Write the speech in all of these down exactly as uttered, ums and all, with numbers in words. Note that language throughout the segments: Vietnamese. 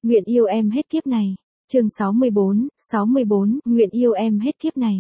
Nguyện yêu em hết kiếp này. Chương sáu mươi bốn, sáu mươi bốn, Nguyện yêu em hết kiếp này.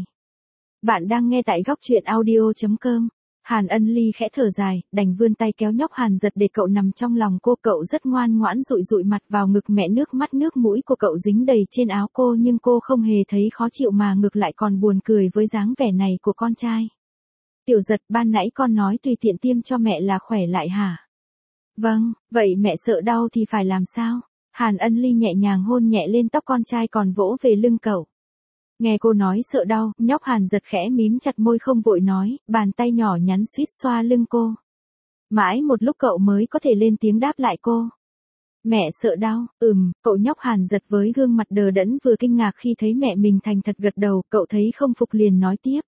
Bạn đang nghe tại góc truyện audio chấm com. Hàn Ân Ly khẽ thở dài, đành vươn tay kéo nhóc Hàn Giật để cậu nằm trong lòng cô. Cậu rất ngoan ngoãn dụi dụi mặt vào ngực mẹ, nước mắt nước mũi của cậu dính đầy trên áo cô, nhưng cô không hề thấy khó chịu mà ngược lại còn buồn cười với dáng vẻ này của con trai. Tiểu Giật, ban nãy con nói tùy tiện tiêm cho mẹ là khỏe lại hả? Vâng, vậy mẹ sợ đau thì phải làm sao? Hàn Ân Ly nhẹ nhàng hôn nhẹ lên tóc con trai còn vỗ về lưng cậu. Nghe cô nói sợ đau, nhóc Hàn Giật khẽ mím chặt môi không vội nói, bàn tay nhỏ nhắn suýt xoa lưng cô. Mãi một lúc cậu mới có thể lên tiếng đáp lại cô. Mẹ sợ đau, ừm, cậu nhóc Hàn Giật với gương mặt đờ đẫn vừa kinh ngạc khi thấy mẹ mình thành thật gật đầu, cậu thấy không phục liền nói tiếp.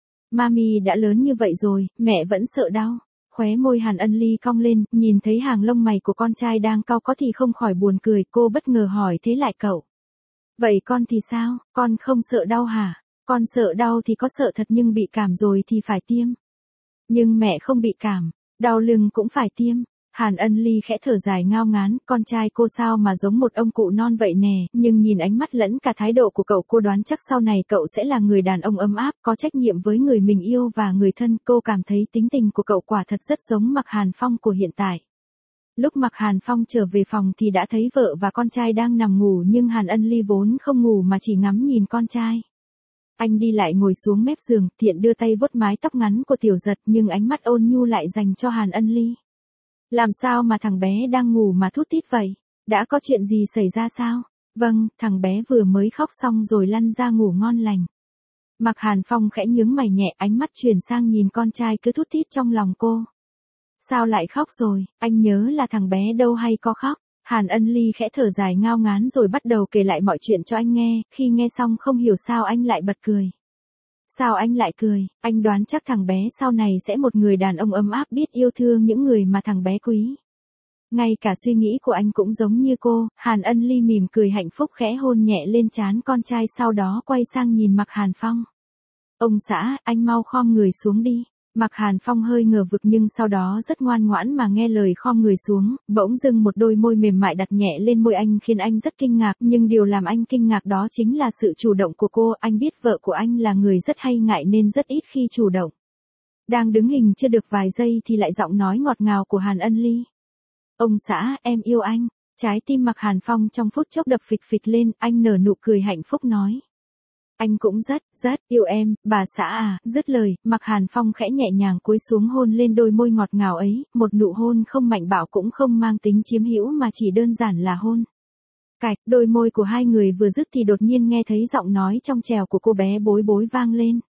Mami đã lớn như vậy rồi, mẹ vẫn sợ đau. Khóe môi Hàn Ân Ly cong lên, nhìn thấy hàng lông mày của con trai đang cau có thì không khỏi buồn cười, cô bất ngờ hỏi thế lại cậu. Vậy con thì sao, con không sợ đau hả? Con sợ đau thì có sợ thật nhưng bị cảm rồi thì phải tiêm. Nhưng mẹ không bị cảm, đau lưng cũng phải tiêm. Hàn Ân Ly khẽ thở dài ngao ngán, con trai cô sao mà giống một ông cụ non vậy nè, nhưng nhìn ánh mắt lẫn cả thái độ của cậu cô đoán chắc sau này cậu sẽ là người đàn ông ấm áp, có trách nhiệm với người mình yêu và người thân. Cô cảm thấy tính tình của cậu quả thật rất giống Mạc Hàn Phong của hiện tại. Lúc Mạc Hàn Phong trở về phòng thì đã thấy vợ và con trai đang nằm ngủ, nhưng Hàn Ân Ly vốn không ngủ mà chỉ ngắm nhìn con trai. Anh đi lại ngồi xuống mép giường, tiện đưa tay vuốt mái tóc ngắn của Tiểu Giật, nhưng ánh mắt ôn nhu lại dành cho Hàn Ân Ly. Làm sao mà thằng bé đang ngủ mà thút thít vậy? Đã có chuyện gì xảy ra sao? Vâng, thằng bé vừa mới khóc xong rồi lăn ra ngủ ngon lành. Mạc Hàn Phong khẽ nhướng mày nhẹ, ánh mắt chuyển sang nhìn con trai cứ thút thít trong lòng cô. Sao lại khóc rồi, anh nhớ là thằng bé đâu hay có khóc. Hàn Ân Ly khẽ thở dài ngao ngán rồi bắt đầu kể lại mọi chuyện cho anh nghe, khi nghe xong không hiểu sao anh lại bật cười. Sao anh lại cười, anh đoán chắc thằng bé sau này sẽ một người đàn ông ấm áp biết yêu thương những người mà thằng bé quý. Ngay cả suy nghĩ của anh cũng giống như cô. Hàn Ân Ly mỉm cười hạnh phúc khẽ hôn nhẹ lên trán con trai, sau đó quay sang nhìn Mạc Hàn Phong. Ông xã, anh mau khom người xuống đi. Mạc Hàn Phong hơi ngờ vực nhưng sau đó rất ngoan ngoãn mà nghe lời khom người xuống, bỗng dưng một đôi môi mềm mại đặt nhẹ lên môi anh khiến anh rất kinh ngạc, nhưng điều làm anh kinh ngạc đó chính là sự chủ động của cô. Anh biết vợ của anh là người rất hay ngại nên rất ít khi chủ động. Đang đứng hình chưa được vài giây thì lại giọng nói ngọt ngào của Hàn Ân Ly. Ông xã, em yêu anh. Trái tim Mạc Hàn Phong trong phút chốc đập phịch phịch lên, anh nở nụ cười hạnh phúc nói. Anh cũng rất, rất yêu em, bà xã à. Dứt lời, Mạc Hàn Phong khẽ nhẹ nhàng cúi xuống hôn lên đôi môi ngọt ngào ấy, một nụ hôn không mạnh bạo cũng không mang tính chiếm hữu mà chỉ đơn giản là hôn. Cạch, đôi môi của hai người vừa dứt thì đột nhiên nghe thấy giọng nói trong trẻo của cô bé Bối Bối vang lên.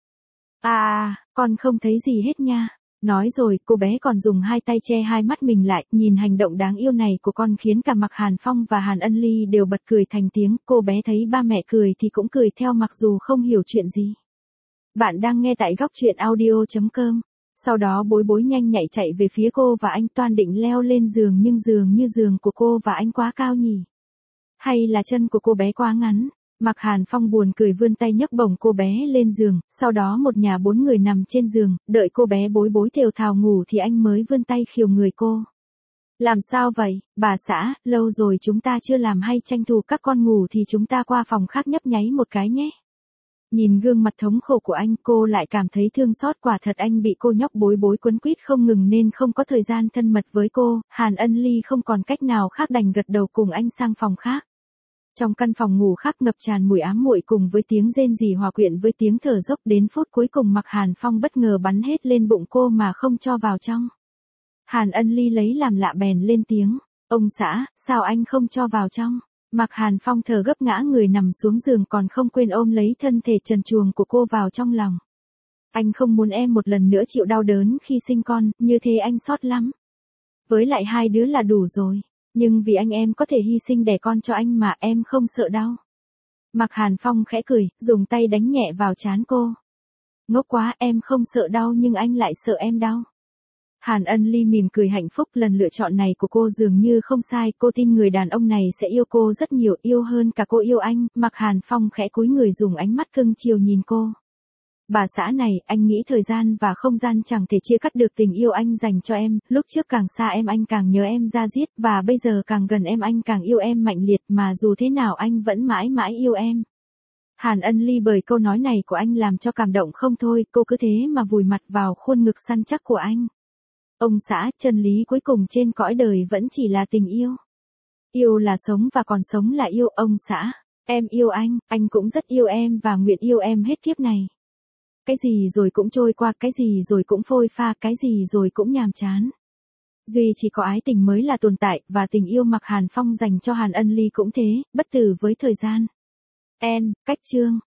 À, con không thấy gì hết nha. Nói rồi, cô bé còn dùng hai tay che hai mắt mình lại, nhìn hành động đáng yêu này của con khiến cả Mạc Hàn Phong và Hàn Ân Ly đều bật cười thành tiếng. Cô bé thấy ba mẹ cười thì cũng cười theo mặc dù không hiểu chuyện gì. Bạn đang nghe tại góc truyện audio chấm com. Sau đó Bối Bối nhanh nhạy chạy về phía cô và anh, toan định leo lên giường nhưng giường như giường của cô và anh quá cao nhỉ? Hay là chân của cô bé quá ngắn? Mạc Hàn Phong buồn cười vươn tay nhấc bổng cô bé lên giường, sau đó một nhà bốn người nằm trên giường, đợi cô bé Bối Bối thều thào ngủ thì anh mới vươn tay khiều người cô. Làm sao vậy, bà xã, lâu rồi chúng ta chưa làm, hay tranh thủ các con ngủ thì chúng ta qua phòng khác nhấp nháy một cái nhé. Nhìn gương mặt thống khổ của anh, cô lại cảm thấy thương xót, quả thật anh bị cô nhóc Bối Bối quấn quýt không ngừng nên không có thời gian thân mật với cô. Hàn Ân Ly không còn cách nào khác đành gật đầu cùng anh sang phòng khác. Trong căn phòng ngủ khác ngập tràn mùi ám muội cùng với tiếng rên rỉ hòa quyện với tiếng thở dốc, đến phút cuối cùng Mạc Hàn Phong bất ngờ bắn hết lên bụng cô mà không cho vào trong. Hàn Ân Ly lấy làm lạ bèn lên tiếng, ông xã, sao anh không cho vào trong? Mạc Hàn Phong thở gấp ngã người nằm xuống giường còn không quên ôm lấy thân thể trần truồng của cô vào trong lòng. Anh không muốn em một lần nữa chịu đau đớn khi sinh con, như thế anh xót lắm. Với lại hai đứa là đủ rồi. Nhưng vì anh em có thể hy sinh đẻ con cho anh mà em không sợ đau. Mạc Hàn Phong khẽ cười, dùng tay đánh nhẹ vào trán cô. Ngốc quá, em không sợ đau nhưng anh lại sợ em đau. Hàn Ân Ly mỉm cười hạnh phúc, lần lựa chọn này của cô dường như không sai, cô tin người đàn ông này sẽ yêu cô rất nhiều, yêu hơn cả cô yêu anh. Mạc Hàn Phong khẽ cúi người dùng ánh mắt cưng chiều nhìn cô. Bà xã này, anh nghĩ thời gian và không gian chẳng thể chia cắt được tình yêu anh dành cho em, lúc trước càng xa em anh càng nhớ em da diết, và bây giờ càng gần em anh càng yêu em mạnh liệt, mà dù thế nào anh vẫn mãi mãi yêu em. Hàn Ân Ly bởi câu nói này của anh làm cho cảm động không thôi, cô cứ thế mà vùi mặt vào khuôn ngực săn chắc của anh. Ông xã, chân lý cuối cùng trên cõi đời vẫn chỉ là tình yêu. Yêu là sống và còn sống là yêu, ông xã. Em yêu anh, anh cũng rất yêu em và nguyện yêu em hết kiếp này. Cái gì rồi cũng trôi qua, cái gì rồi cũng phôi pha, cái gì rồi cũng nhàm chán. Duy chỉ có ái tình mới là tồn tại, và tình yêu Mạc Hàn Phong dành cho Hàn Ân Ly cũng thế, bất tử với thời gian. N. Cách chương